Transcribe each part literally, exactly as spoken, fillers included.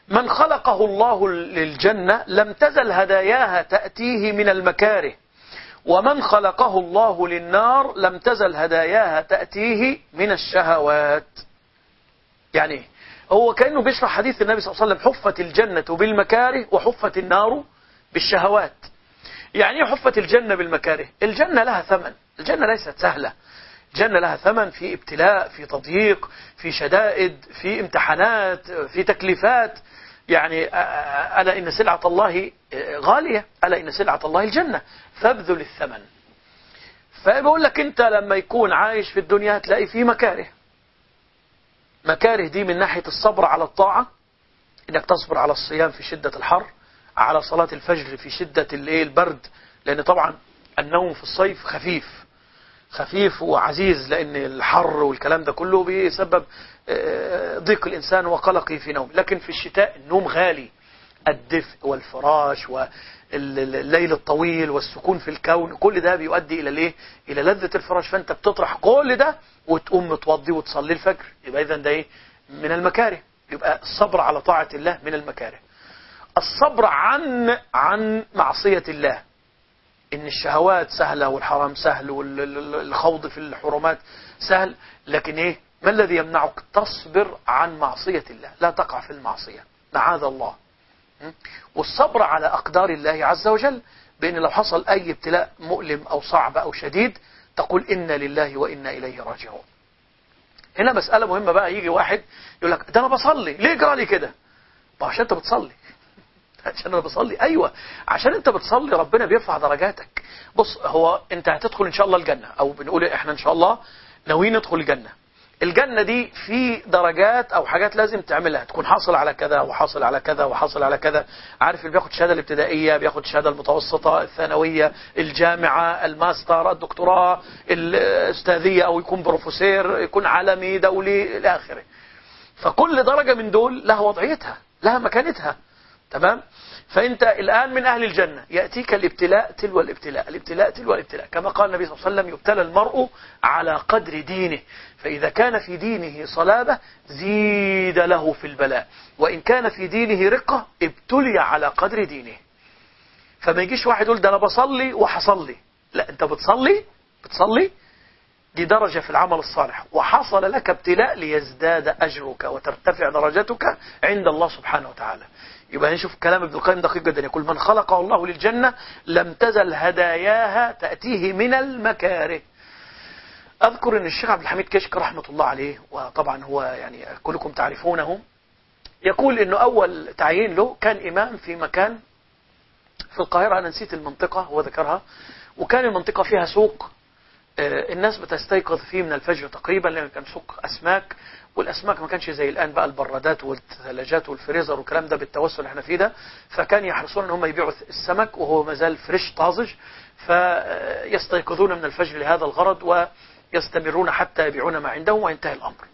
من خلقه الله للجنة لم تزل هداياها تأتيه من المكاره، ومن خلقه الله للنار لم تزل هداياها تأتيه من الشهوات. يعني هو كأنه بيشرح حديث النبي صلى الله عليه وسلم: حفت الجنة بالمكاره وحفت النار بالشهوات. يعني ايه حفت الجنة بالمكاره؟ الجنة لها ثمن، الجنة ليست سهلة، الجنة لها ثمن، في ابتلاء، في تضييق، في شدائد، في امتحانات، في تكليفات. يعني ألا إن سلعة الله غالية، ألا إن سلعة الله الجنة فابذل الثمن. فبقول لك أنت لما يكون عايش في الدنيا هتلاقي فيه مكاره. مكاره دي من ناحية الصبر على الطاعة، إنك تصبر على الصيام في شدة الحر، على صلاة الفجر في شدة البرد، لأن طبعا النوم في الصيف خفيف خفيف وعزيز، لأن الحر والكلام ده كله بيسبب ضيق الإنسان وقلقه في نوم. لكن في الشتاء النوم غالي، الدفء والفراش والليل الطويل والسكون في الكون، كل ده بيؤدي إلى الايه؟ إلى لذة الفراش. فأنت بتطرح كل ده وتقوم متوضي وتصلي الفجر، يبقى إذن ده إيه؟ من المكاره. يبقى الصبر على طاعة الله من المكاره. الصبر عن عن معصية الله، إن الشهوات سهلة والحرام سهل والخوض في الحرمات سهل، لكن إيه؟ ما الذي يمنعك؟ تصبر عن معصية الله، لا تقع في المعصية معاذ الله. والصبر على أقدار الله عز وجل، بأن لو حصل أي ابتلاء مؤلم أو صعب أو شديد تقول إنا لله وإنا إليه راجعون. هنا مسألة مهمة بقى. يجي واحد يقول لك: ده أنا بصلي، ليه جرى لي كده؟ عشان أنت بتصلي. عشان أنا بصلي؟ أيوة، عشان أنت بتصلي ربنا بيرفع درجاتك. بص، هو أنت هتدخل إن شاء الله الجنة، أو بنقول إحنا إن شاء الله ناويين ندخل الجنة. الجنة دي في درجات أو حاجات لازم تعملها، تكون حاصل على كذا وحاصل على كذا وحاصل على كذا. عارف اللي بياخد الشهادة الابتدائية، بياخد الشهادة المتوسطة، الثانوية، الجامعة، الماستر، الدكتوراه، الأستاذية، أو يكون بروفيسور، يكون عالمي دولي إلى آخره. فكل درجة من دول لها وضعيتها، لها مكانتها. تمام؟ فأنت الآن من أهل الجنة، يأتيك الابتلاء تلو الابتلاء، الابتلاء تلو الابتلاء، كما قال النبي صلى الله عليه وسلم: يبتلى المرء على قدر دينه، فإذا كان في دينه صلابة زيد له في البلاء، وإن كان في دينه رقة ابتلي على قدر دينه. فما يجيش واحد يقول: ده أنا بصلي وحصلي. لا، أنت بتصلي بتصلي دي درجة في العمل الصالح، وحصل لك ابتلاء ليزداد أجرك وترتفع درجتك عند الله سبحانه وتعالى. يبقى نشوف كلام ابن القيم دقيق جدا، يقول: من خلقه الله للجنة لم تزل هداياها تأتيه من المكاره. أذكر أن الشيخ عبد الحميد كشك رحمة الله عليه، وطبعا هو يعني كلكم تعرفونه، يقول أنه أول تعيين له كان إمام في مكان في القاهرة، أنا نسيت المنطقة هو ذكرها، وكان المنطقة فيها سوق الناس بتستيقظ فيه من الفجر تقريبا، لأن كان سوق أسماك، والأسماك ما كانش زي الآن بقى البرادات والثلاجات والفريزر والكلام ده بالتوسع اللي احنا فيه ده. فكان يحرصون ان هم يبيعوا السمك وهو مازال فريش طازج، فيستيقظون من الفجر لهذا الغرض ويستمرون حتى يبيعون ما عندهم وينتهي الأمر.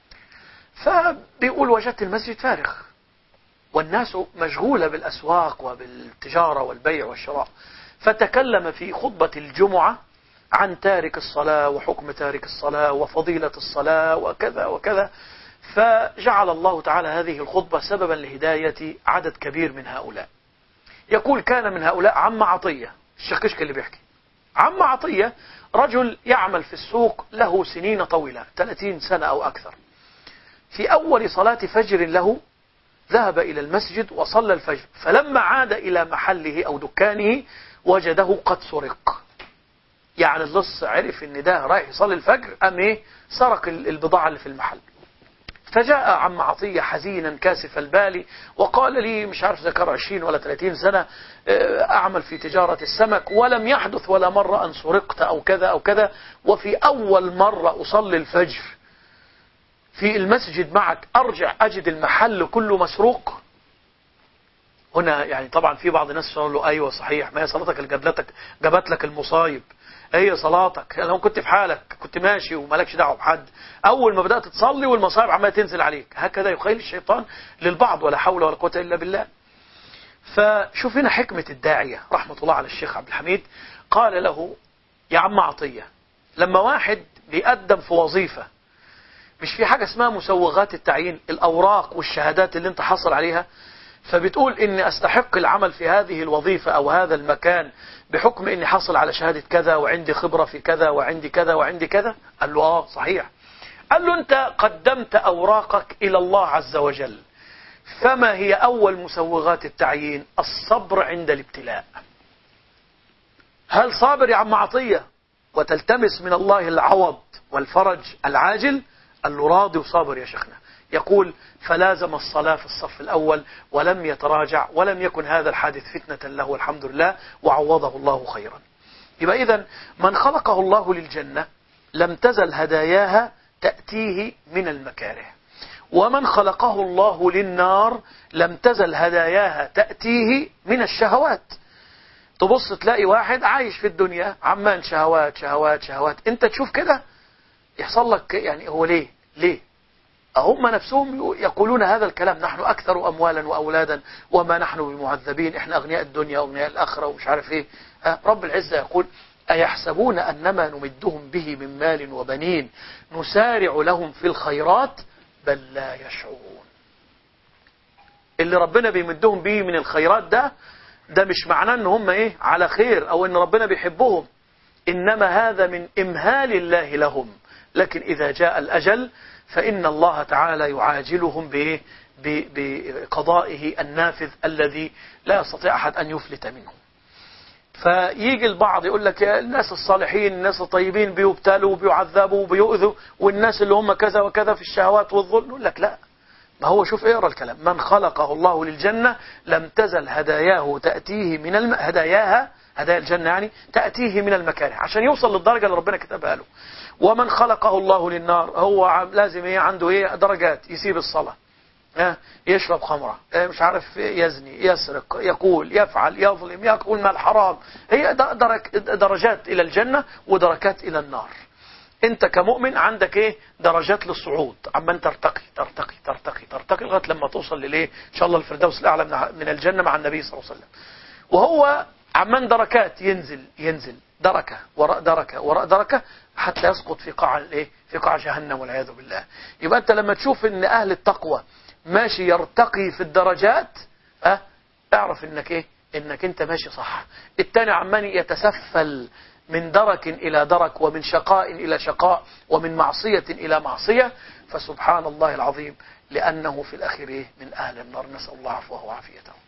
فبيقول: وجدت المسجد فارغ والناس مشغولة بالأسواق وبالتجارة والبيع والشراء. فتكلم في خطبة الجمعة عن تارك الصلاة وحكم تارك الصلاة وفضيلة الصلاة وكذا وكذا. فجعل الله تعالى هذه الخطبة سببا لهداية عدد كبير من هؤلاء. يقول: كان من هؤلاء عم عطية، الشيخ كشك اللي بيحكي. عم عطية رجل يعمل في السوق له سنين طويلة، ثلاثين سنة أو أكثر. في أول صلاة فجر له ذهب إلى المسجد وصلى الفجر، فلما عاد إلى محله أو دكانه وجده قد سرق. يعني اللص عرف ان ده رايح يصلي الفجر، قام ايه؟ سرق البضاعة اللي في المحل. فجاء عم عطية حزينا كاسف البال وقال لي: مش عارف ذكر عشرين ولا ثلاثين سنة أعمل في تجارة السمك، ولم يحدث ولا مرة أن سرقت أو كذا أو كذا، وفي أول مرة أصلي الفجر في المسجد معك أرجع أجد المحل كله مسروق. هنا يعني طبعا في بعض الناس يقول له: أيوة صحيح، ما هي صلاتك اللي جابت لك جابت لك المصايب، هي صلاتك. لو كنت في حالك كنت ماشي ومالكش دعوه بحد، اول ما بدات تصلي والمصائب عماله تنزل عليك. هكذا يخيل الشيطان للبعض، ولا حول ولا قوه الا بالله. فشوف هنا حكمه الداعيه رحمه الله على الشيخ عبد الحميد. قال له: يا عم عطيه، لما واحد بيقدم في وظيفه مش في حاجة اسمها مسوغات التعيين، الأوراق والشهادات اللي انت حصل عليها، فبتقول إني أستحق العمل في هذه الوظيفة أو هذا المكان بحكم إني حصل على شهادة كذا وعندي خبرة في كذا وعندي كذا وعندي كذا. قال له آه صحيح. قال له أنت قدمت أوراقك إلى الله عز وجل، فما هي أول مسوغات التعيين؟ الصبر عند الابتلاء. هل صابر يا عم عطية وتلتمس من الله العوض والفرج العاجل؟ قال له راضي وصابر يا شيخنا. يقول فلازم الصلاة في الصف الأول ولم يتراجع، ولم يكن هذا الحادث فتنة له والحمد لله، وعوضه الله خيرا. يبقى إذن من خلقه الله للجنة لم تزل هداياها تأتيه من المكاره، ومن خلقه الله للنار لم تزل هداياها تأتيه من الشهوات. تبص تلاقي واحد عايش في الدنيا عمان شهوات شهوات شهوات، انت تشوف كده يحصل لك يعني هو ليه ليه هم نفسهم يقولون هذا الكلام، نحن أكثر أموالا وأولادا وما نحن بمعذبين، إحنا أغنياء الدنيا وأغنياء الآخرة ومش عارف إيه. رب العزة يقول أيحسبون أنما نمدهم به من مال وبنين نسارع لهم في الخيرات بل لا يشعرون. اللي ربنا بيمدهم به من الخيرات ده ده مش معناه ان هم ايه على خير او ان ربنا بيحبهم، انما هذا من امهال الله لهم، لكن اذا جاء الاجل فان الله تعالى يعاجلهم بايه بقضائه النافذ الذي لا يستطيع احد ان يفلت منه. فيجي البعض يقول لك يا الناس الصالحين الناس الطيبين بيبتلوا وبيعذبوا وبيؤذوا، والناس اللي هم كذا وكذا في الشهوات والظلم. يقول لك لا، ما هو شوف اقرا الكلام، من خلقه الله للجنة لم تزل هداياه تأتيه من الم... هداياها هدايا الجنة يعني تأتيه من المكاره عشان يوصل للدرجة اللي ربنا كتبها له. ومن خلقه الله للنار هو لازم ايه عنده ايه درجات، يسيب الصلاة، اه يشرب خمرة، اه مش عارف يزني يسرق يقول يفعل يظلم يقول مال حرام. هي درك درجات الى الجنة ودركات الى النار. انت كمؤمن عندك ايه درجات للصعود، عمال ترتقي ترتقي ترتقي ترتقي لغايه لما توصل للايه ان شاء الله الفردوس الاعلى من الجنه مع النبي صلى الله عليه وسلم. وهو عمال دركات ينزل ينزل دركه وراء دركه وراء دركه حتى يسقط في قاع الايه في قاع جهنم والعياذ بالله. يبقى انت لما تشوف ان اهل التقوى ماشي يرتقي في الدرجات اه اعرف انك ايه انك انت ماشي صح. التاني عمال يتسفل من درك إلى درك ومن شقاء إلى شقاء ومن معصية إلى معصية، فسبحان الله العظيم لأنه في الأخير من أهل النار، نسأل الله عفوه وعافيته.